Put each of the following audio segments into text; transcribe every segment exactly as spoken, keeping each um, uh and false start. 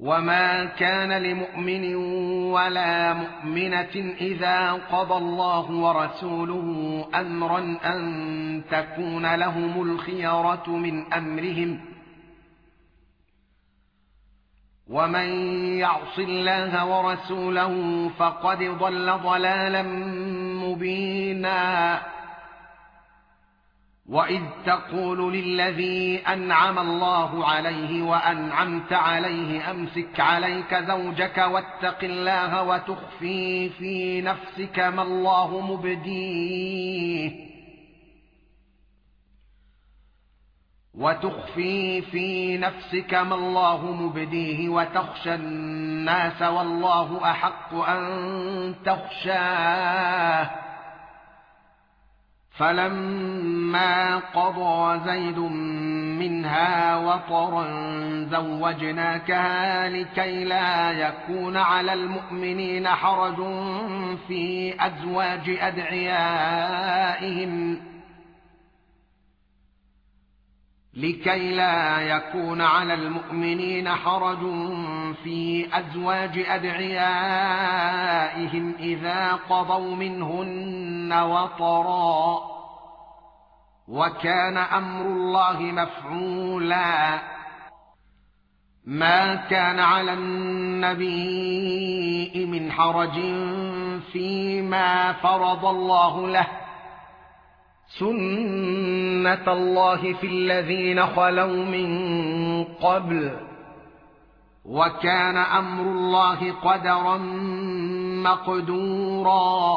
وما كان لمؤمن ولا مؤمنة إذا قضى الله ورسوله أمرا أن تكون لهم الخيرة من أمرهم ومن يعص الله ورسوله فقد ضل ضلالا مبينا وإذ تقول للذي أنعم الله عليه وأنعمت عليه أمسك عليك زوجك واتق الله وتخفي في نفسك ما الله مبديه وتخفي في نفسك ما الله مبديه وتخشى الناس والله أحق أن تخشاه فلما قضى زيد منها وطرا زوجناكها لكي لا يكون على المؤمنين حرج في أزواج أدعيائهم لكي لا يكون على المؤمنين حرج في أزواج أدعيائهم إذا قضوا منهن وطرا وكان أمر الله مفعولا ما كان على النبي من حرج فيما فرض الله له سنة الله في الذين خلوا من قبل وكان أمر الله قدرا مقدورا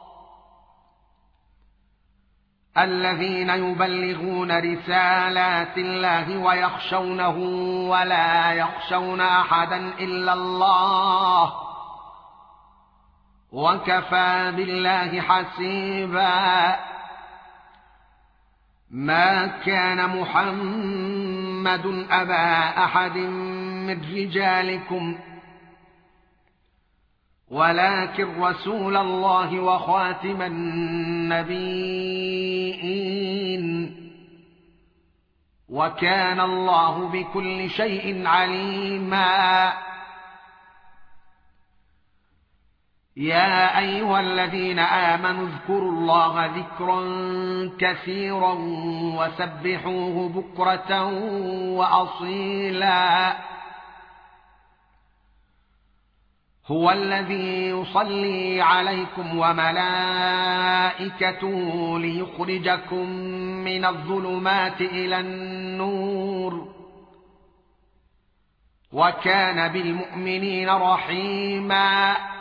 الذين يبلغون رسالات الله ويخشونه ولا يخشون أحدا إلا الله وكفى بالله حسيبا ما كان محمد أبا أحد من رجالكم ولكن رسول الله وخاتم النبيين وكان الله بكل شيء عليما يا أيها الذين آمنوا اذكروا الله ذكرا كثيرا وسبحوه بكرة وأصيلا هو الذي يصلي عليكم وملائكته ليخرجكم من الظلمات إلى النور وكان بالمؤمنين رحيما